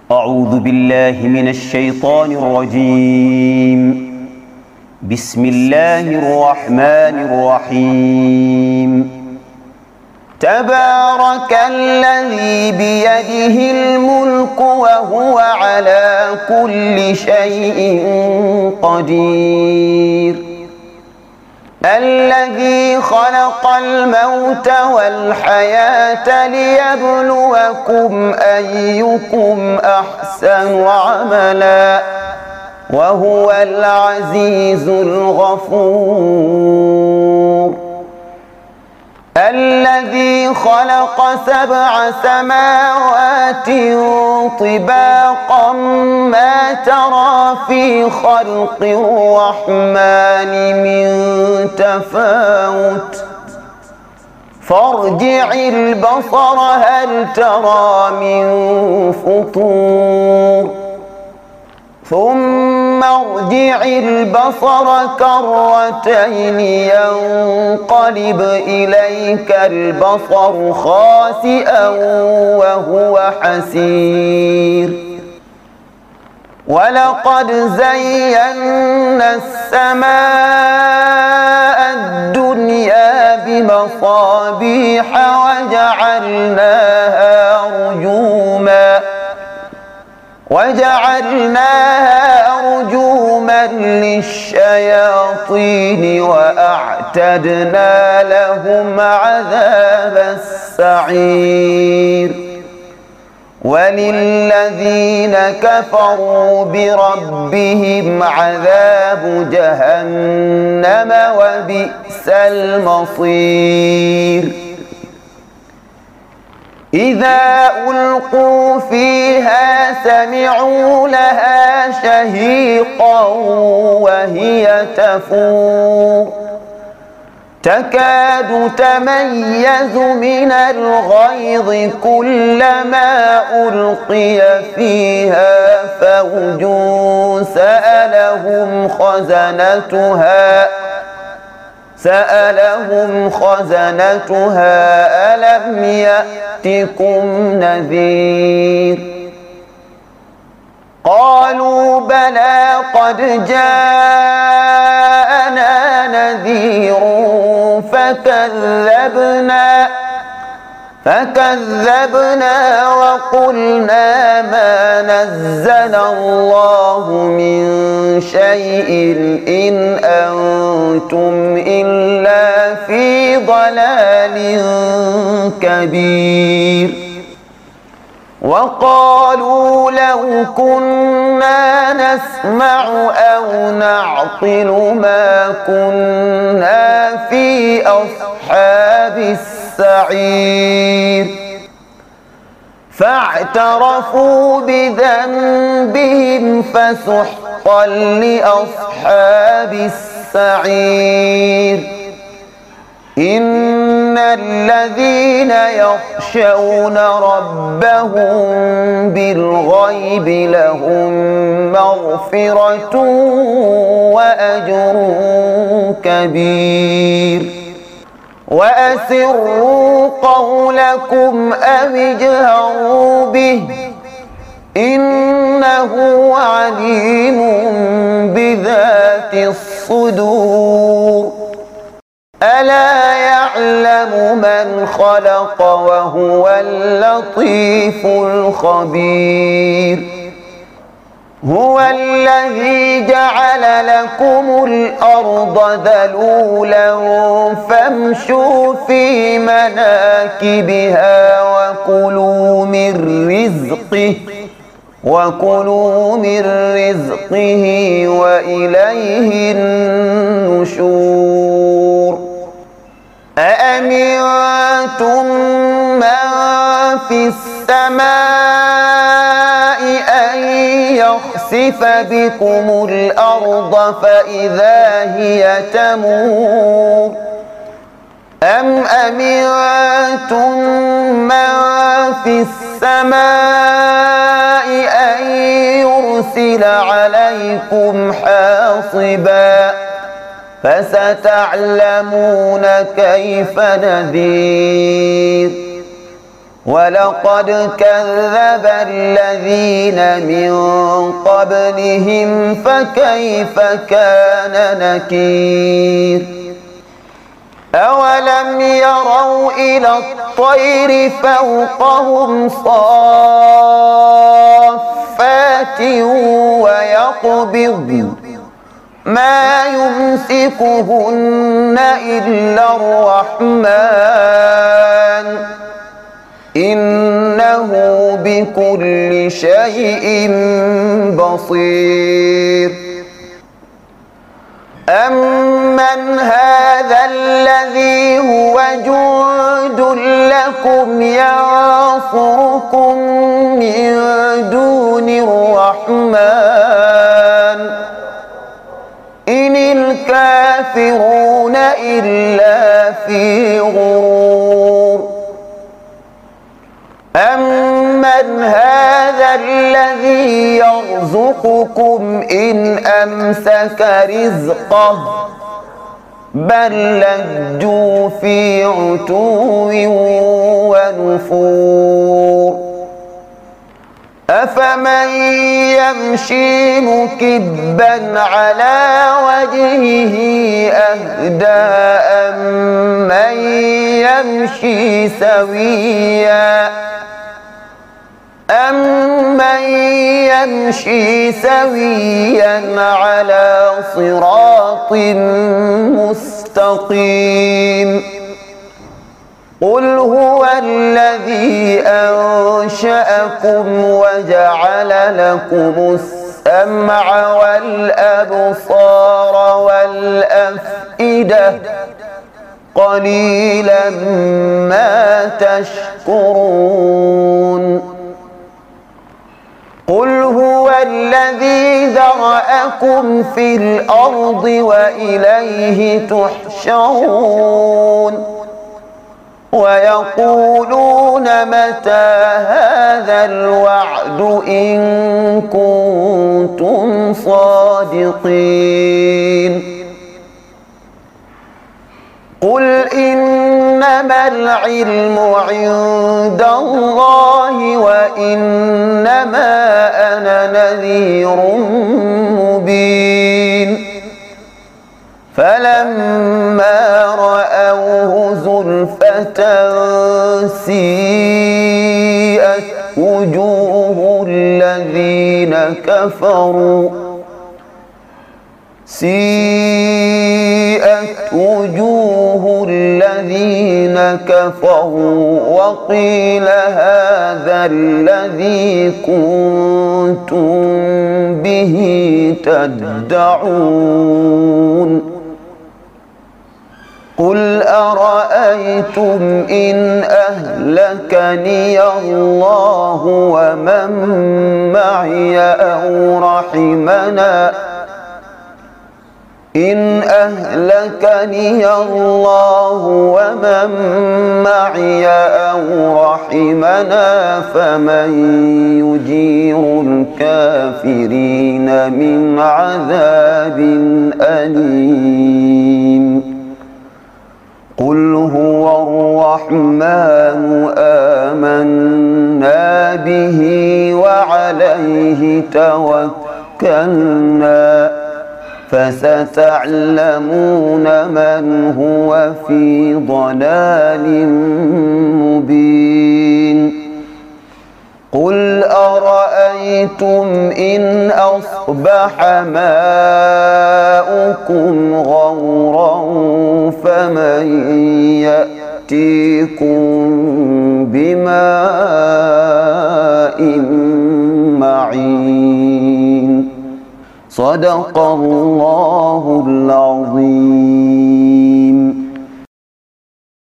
أعوذ بالله من الشيطان الرجيم. بسم الله الرحمن الرحيم. تبارك الذي بيده الملك وهو على كل شيء قدير. الذي خلق الموت والحياة ليبلوكم أيكم أحسن عملا وهو العزيز الغفور. الذي خلق 7 سماوات طباقا ما ترى في خلق الرحمن من تفاوت فارجع البصر هل ترى من فطور ثم ارجع البصر كرتين ينقلب إليك البصر خاسئا وهو حسير. ولقد زينا السماء الدنيا بمصابيح وجعلناها رجوما للشياطين وأعتدنا لهم عذاب السعير. وللذين كفروا بربهم عذاب جهنم وبئس المصير. إذا ألقوا فيها سمعوا لها شهيقا وهي تفور تكاد تميز من الغيظ كلما ألقي فيها فوج سألهم خزنتها ألم يأتكم نذير. قالوا بلى قد جاءنا نذير فكذبنا وقلنا ما نزل الله من شيء إن أنتم إلا في ضلال كبير. وقالوا لو كنا نسمع أو نعقل ما كنا في أصحاب السعير. فاعترفوا بذنبهم فسحقا لأصحاب السعير. إن الذين يخشون ربهم بالغيب لهم مغفرة وأجر كبير. وأسروا قولكم أو اجهروا به إنه عليم بذات الصدور. ألا يعلم من خلق وهو اللطيف الخبير. هو الذي جعل لكم الأرض ذلولا فامشوا في مناكبها وكلوا من رزقه وإليه النشور. أأمنتم من في السماء أن يخسف بكم الأرض فإذا هي تمور أم أمنتم من في السماء أن يرسل عليكم حاصبا فستعلمون كيف نذير. ولقد كذب الذين من قبلهم فكيف كان نكير أولم يروا إلى الطير فوقهم صافات ويقبض ما يمسكهن إلا الرحمن إنه بكل شيء بصير أمن هذا الذي هو جند لكم ينصركم من دون الرحمن إن الكافرون إلا في غرور أمن هذا الذي يرزقكم إن أمسك رزقه بل لجوا في عتو ونفور أفمن يمشي مكبا على وجهه أهدى أمن يمشي سويا على صراط مستقيم قل هو الذي أنشأكم وجعل لكم السمع والأبصار والأفئدة قليلا ما تشكرون قل هو الذي ذرأكم في الأرض وإليه تحشرون ويقولون متى هذا الوعد إن كنتم صادقين قل إنما العلم عند الله وإنما أنا نذير مبين فلما رأوه زلفة سيئت وجوه الذين كفروا وقيل هذا الذي كنتم به تدعون قل أرأيتم إن أهلكني الله ومن معي أو رحمنا إن أهلكني الله ومن معي أو رحمنا فمن يجير الكافرين من عذاب أليم قل هو الرحمن آمنا به وعليه توكلنا فستعلمون من هو في ضلال مبين قل أرأيتم إن أصبح ماؤكم غورا فمن يأتيكم بماء معين صدق الله العظيم.